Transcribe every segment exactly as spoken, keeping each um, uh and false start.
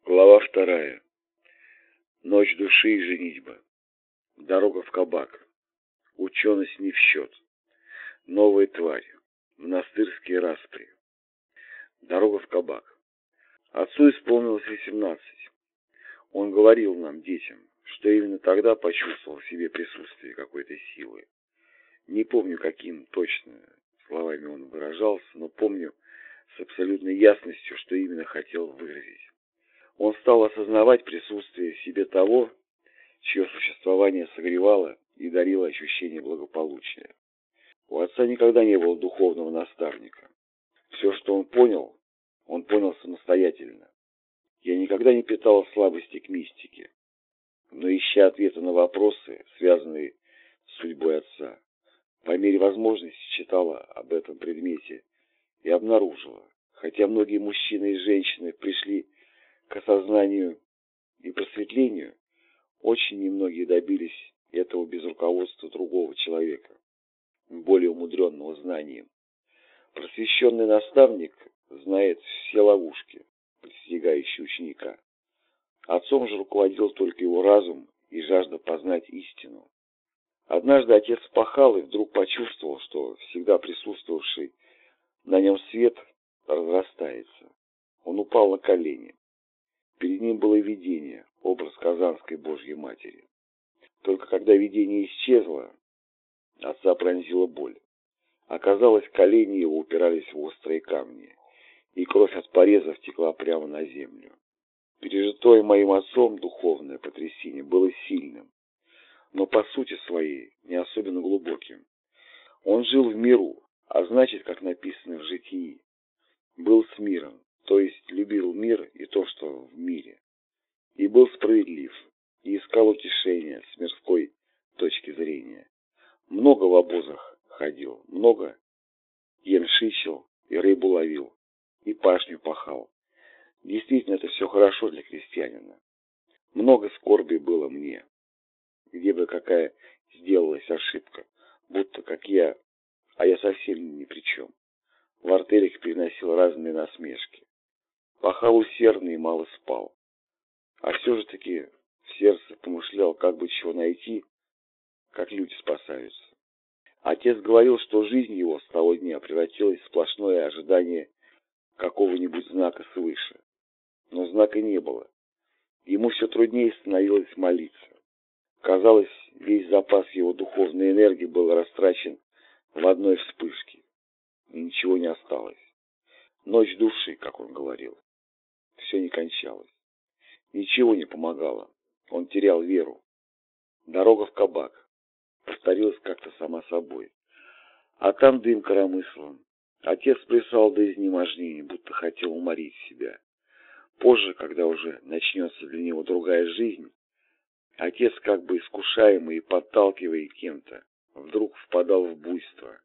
Глава вторая. Ночь души и женитьба. Дорога в кабак. Ученость не в счет. Новые твари. Монастырские распри. Дорога в кабак. Отцу исполнилось восемнадцать. Он говорил нам, детям, что именно тогда почувствовал в себе присутствие какой-то силы. Не помню, каким точно словами он выражался, но помню с абсолютной ясностью, что именно хотел выразить. Он стал осознавать присутствие в себе того, чье существование согревало и дарило ощущение благополучия. У отца никогда не было духовного наставника. Все, что он понял, он понял самостоятельно. Я никогда не питал слабости к мистике, но ища ответы на вопросы, связанные с судьбой отца, по мере возможности читала об этом предмете и обнаружила, хотя многие мужчины и женщины пришли к осознанию и просветлению, очень немногие добились этого без руководства другого человека, более умудренного знанием. Просвещенный наставник знает все ловушки, подстерегающие ученика. Отцом же руководил только его разум и жажда познать истину. Однажды отец пахал и вдруг почувствовал, что всегда присутствовавший на нем свет разрастается. Он упал на колени. Перед ним было видение, образ Казанской Божьей Матери. Только когда видение исчезло, отца пронзила боль. Оказалось, колени его упирались в острые камни, и кровь от порезов текла прямо на землю. Пережитое моим отцом духовное потрясение было сильным, но по сути своей не особенно глубоким. Он жил в миру, а значит, как написано в житии, был с миром, то есть любил мир и то, что в мире, и был справедлив, и искал утешения с мирской точки зрения. Много в обозах ходил, много ямшичил и рыбу ловил, и пашню пахал. Действительно, это все хорошо для крестьянина. Много скорби было мне, где бы какая сделалась ошибка, будто как я, а я совсем ни при чем. В артелях переносил разные насмешки. Пахал усердно и мало спал. А все же таки в сердце помышлял, как бы чего найти, как люди спасаются. Отец говорил, что жизнь его с того дня превратилась в сплошное ожидание какого-нибудь знака свыше. Но знака не было. Ему все труднее становилось молиться. Казалось, весь запас его духовной энергии был растрачен в одной вспышке, и ничего не осталось. Ночь души, как он говорил. Все не кончалось. Ничего не помогало. Он терял веру. Дорога в кабак повторилась как-то сама собой. А там дым коромыслом. Отец плясал до изнеможения, будто хотел уморить себя. Позже, когда уже начнется для него другая жизнь, отец, как бы искушаемый и подталкиваемый кем-то, вдруг впадал в буйство.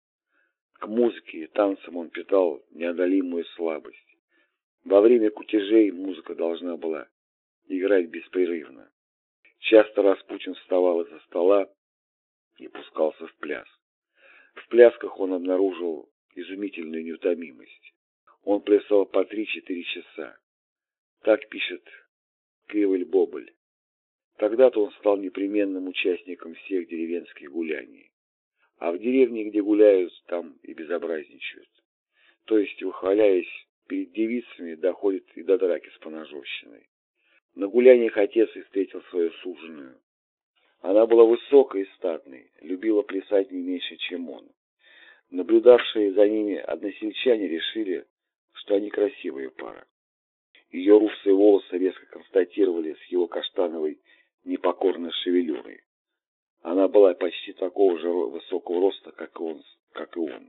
К музыке и танцам он питал неодолимую слабость. Во время кутежей музыка должна была играть беспрерывно. Часто Распутин вставал из-за стола и пускался в пляс. В плясках он обнаружил изумительную неутомимость. Он плясал по три-четыре часа. Так пишет Кривель-Бобыль. Тогда-то он стал непременным участником всех деревенских гуляний. А в деревне, где гуляют, там и безобразничают. То есть, выхваляясь перед девицами, доходит и до драки с поножовщиной. На гуляниях отец и встретил свою суженую. Она была высокой и статной, любила плясать не меньше, чем он. Наблюдавшие за ними односельчане решили, что они красивая пара. Ее русые волосы резко констатировали с его каштановой непокорной шевелюрой. Она была почти такого же высокого роста, как и он. Как и он.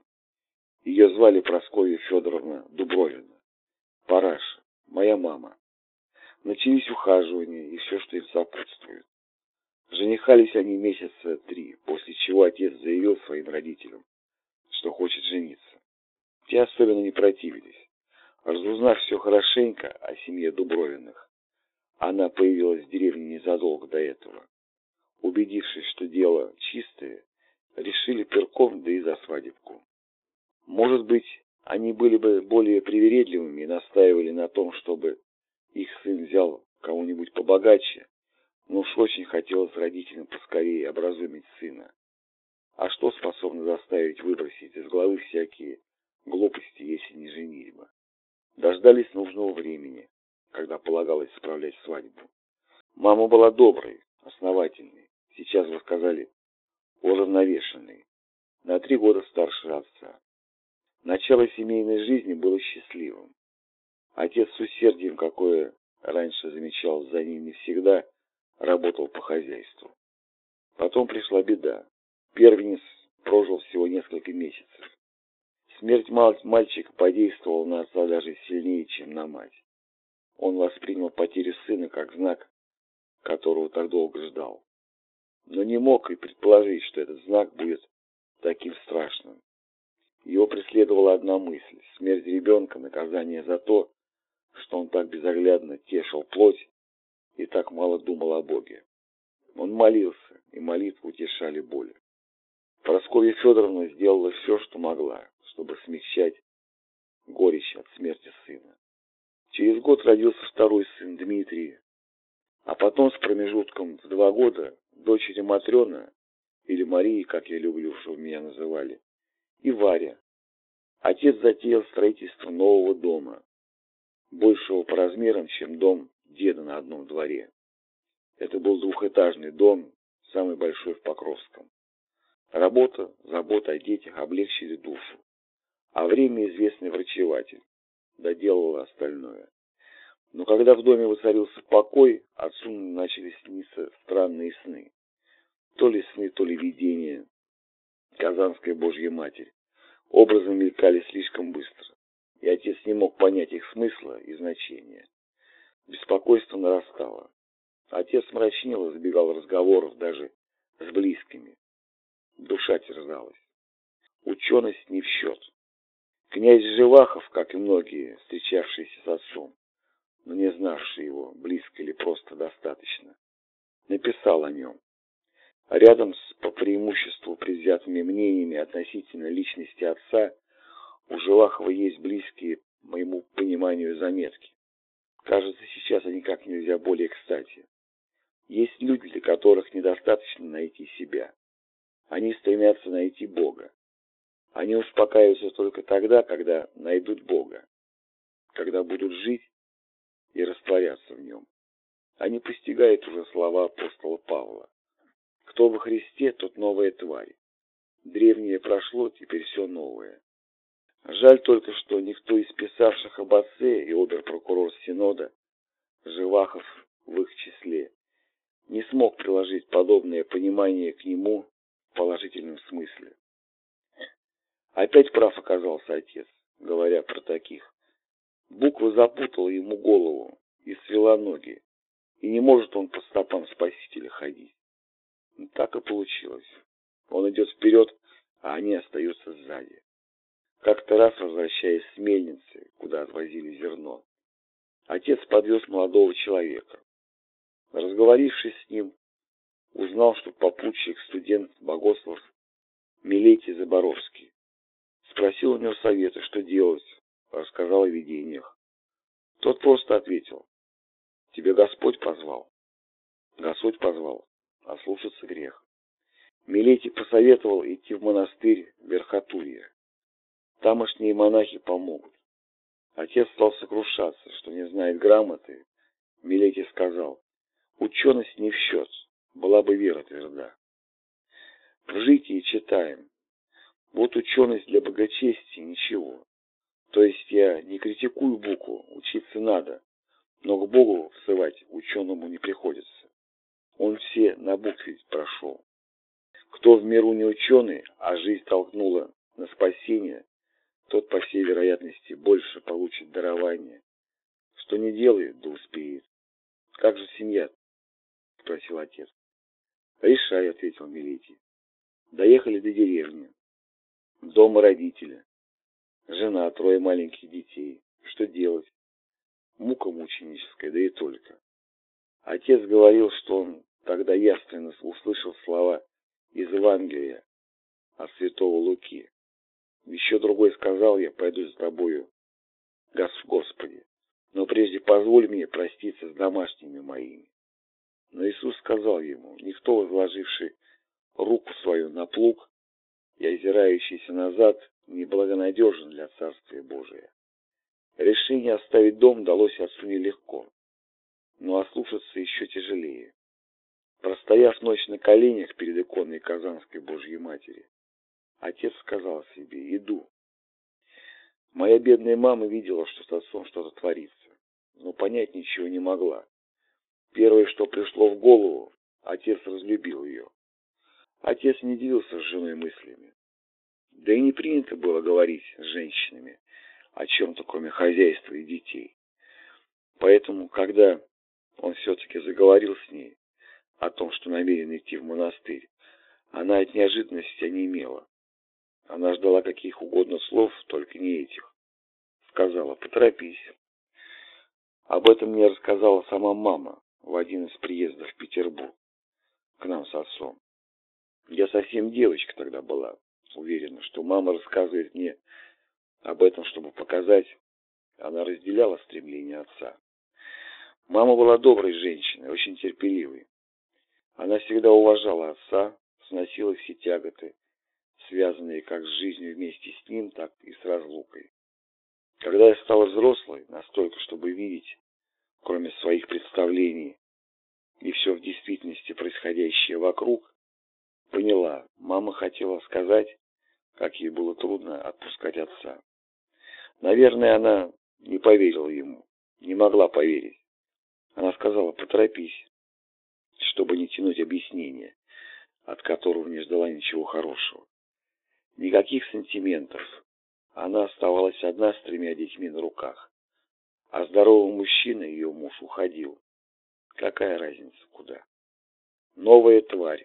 Ее звали Прасковья Федоровна Дубровина. Параша, моя мама. Начались ухаживания и все, что им сопутствует. Женихались они месяца три, после чего отец заявил своим родителям, что хочет жениться. Те особенно не противились. Разузнав все хорошенько о семье Дубровиных, она появилась в деревне незадолго до этого. Убедившись, что дело чистое, решили пирком, да и за свадебку. Может быть, они были бы более привередливыми и настаивали на том, чтобы их сын взял побогаче, но уж очень хотелось родителям поскорее образумить сына. А что способно заставить выбросить из головы всякие глупости, если не женитьба? Дождались нужного времени, когда полагалось справлять свадьбу. Мама была доброй, основательной, сейчас вы сказали, уравновешенной, на три года старше отца. Начало семейной жизни было счастливым. Отец с усердием, какое раньше замечал за ним не всегда, работал по хозяйству. Потом пришла беда. Первенец прожил всего несколько месяцев. Смерть мальчика подействовала на отца даже сильнее, чем на мать. Он воспринял потерю сына как знак, которого так долго ждал. Но не мог и предположить, что этот знак будет таким страшным. Его преследовала одна мысль – смерть ребенка, наказание за то, что он так безоглядно тешил плоть и так мало думал о Боге. Он молился, и молитвы утешали боли. Прасковья Федоровна сделала все, что могла, чтобы смягчать горечь от смерти сына. Через год родился второй сын Дмитрий, а потом с промежутком в два года дочери Матрена, или Марии, как я люблю, чтобы меня называли, и Варя. Отец затеял строительство нового дома, большего по размерам, чем дом деда на одном дворе. Это был двухэтажный дом, самый большой в Покровском. Работа, забота о детях облегчили душу, а время известный врачеватель доделывал остальное. Но когда в доме воцарился покой, отцу начали сниться странные сны. То ли сны, то ли видения. Казанская Божья Матерь. Образы мелькали слишком быстро, и отец не мог понять их смысла и значения. Беспокойство нарастало. Отец мрачнел и избегал разговоров даже с близкими. Душа терзалась. Ученость не в счет. Князь Живахов, как и многие, встречавшиеся с отцом, но не знавшие его, близко или просто достаточно, написал о нем. Рядом с по преимуществу предвзятыми мнениями относительно личности отца у Живахова есть близкие моему пониманию заметки. Кажется, сейчас они как нельзя более кстати. Есть люди, для которых недостаточно найти себя. Они стремятся найти Бога. Они успокаиваются только тогда, когда найдут Бога, когда будут жить и растворяться в нем. Они постигают уже слова апостола Павла. Кто во Христе, тот новая тварь. Древнее прошло, теперь все новое. Жаль только, что никто из писавших об отце и обер-прокурор Синода, Живахов в их числе, не смог приложить подобное понимание к нему в положительном смысле. Опять прав оказался отец, говоря про таких. Буква запутала ему голову и свела ноги, и не может он по стопам Спасителя ходить. Так и получилось. Он идет вперед, а они остаются сзади. Как-то раз, возвращаясь с мельницы, куда отвозили зерно, отец подвез молодого человека. Разговорившись с ним, узнал, что попутчик, студент, богослов Милетий Заборовский. Спросил у него совета, что делать, рассказал о видениях. Тот просто ответил: «Тебе Господь позвал». Господь позвал, а слушаться грех. Милетий посоветовал идти в монастырь Верхотурье. Тамошние монахи помогут. Отец стал сокрушаться, что не знает грамоты. Милетий сказал: «Ученость не в счет, была бы вера тверда». В житии читаем: вот ученость для благочестия ничего. То есть я не критикую букву, учиться надо, но к Богу всывать ученому не приходится. Он все на букве прошел. Кто в миру не ученый, а жизнь толкнула на спасение, тот, по всей вероятности, больше получит дарование. Что не делает, да успеет. Как же семья? Спросил отец. Решай, ответил Милетий. Доехали до деревни. Дома родители. Жена, трое маленьких детей. Что делать? Мука мученическая, да и только. Отец говорил, что он тогда явственно услышал слова из Евангелия от святого Луки. Еще другой сказал: я пойду с тобою, Господи, но прежде позволь мне проститься с домашними моими. Но Иисус сказал ему: «Никто, возложивший руку свою на плуг и озирающийся назад, неблагонадежен для Царствия Божия». Решение оставить дом далось отцу нелегко, но ослушаться еще тяжелее. Простояв ночь на коленях перед иконой Казанской Божьей Матери, отец сказал себе: «Иду». Моя бедная мама видела, что с отцом что-то творится, но понять ничего не могла. Первое, что пришло в голову, отец разлюбил ее. Отец не делился с женой мыслями. Да и не принято было говорить с женщинами о чем-то, кроме хозяйства и детей. Поэтому, когда он все-таки заговорил с ней о том, что намерен идти в монастырь, она от неожиданности онемела. Она ждала каких угодно слов, только не этих. Сказала: «Поторопись». Об этом мне рассказала сама мама в один из приездов в Петербург к нам с отцом. Я совсем девочка тогда была. Уверена, что мама рассказывает мне об этом, чтобы показать, она разделяла стремление отца. Мама была доброй женщиной, очень терпеливой. Она всегда уважала отца, сносила все тяготы, связанные как с жизнью вместе с ним, так и с разлукой. Когда я стала взрослой, настолько, чтобы видеть, кроме своих представлений, и все в действительности происходящее вокруг, поняла, мама хотела сказать, как ей было трудно отпускать отца. Наверное, она не поверила ему, не могла поверить. Она сказала: «Поторопись», чтобы не тянуть объяснения, от которого не ждала ничего хорошего. Никаких сантиментов. Она оставалась одна с тремя детьми на руках. А здоровый мужчина, ее муж, уходил. Какая разница, куда? Новая тварь.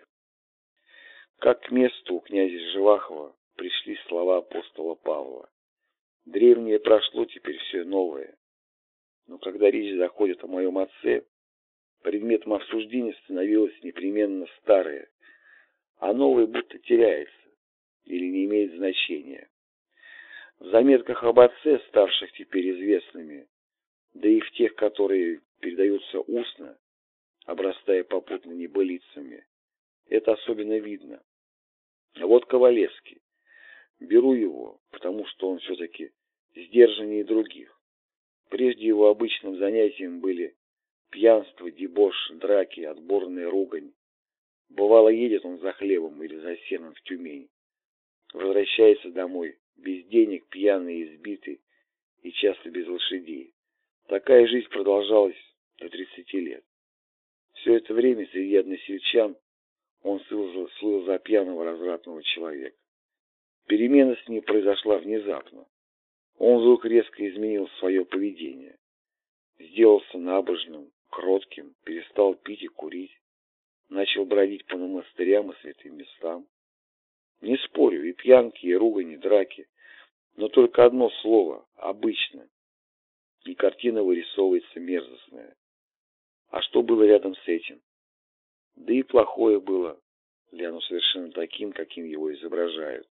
Как к месту у князя Живахова пришли слова апостола Павла. Древнее прошло, теперь все новое. Но когда речь заходит о моем отце, предметом обсуждения становилось непременно старое, а новое будто теряется или не имеет значения. В заметках об отце, ставших теперь известными, да и в тех, которые передаются устно, обрастая попутно небылицами, это особенно видно. А вот Ковалевский. Беру его, потому что он все-таки сдержаннее других. Прежде его обычным занятием были пьянство, дебош, драки, отборная ругань. Бывало, едет он за хлебом или за сеном в Тюмень. Возвращается домой без денег, пьяный, избитый и часто без лошадей. Такая жизнь продолжалась до тридцати лет. Все это время среди односельчан он слыл, слыл за пьяного развратного человека. Перемена с ним произошла внезапно. Он вдруг резко изменил свое поведение. Сделался набожным, кротким, перестал пить и курить. Начал бродить по монастырям и святым местам. Не спорю, и пьянки, и ругань, и драки. Но только одно слово – обычно. И картина вырисовывается мерзостная. А что было рядом с этим? Да и плохое было ли оно совершенно таким, каким его изображают?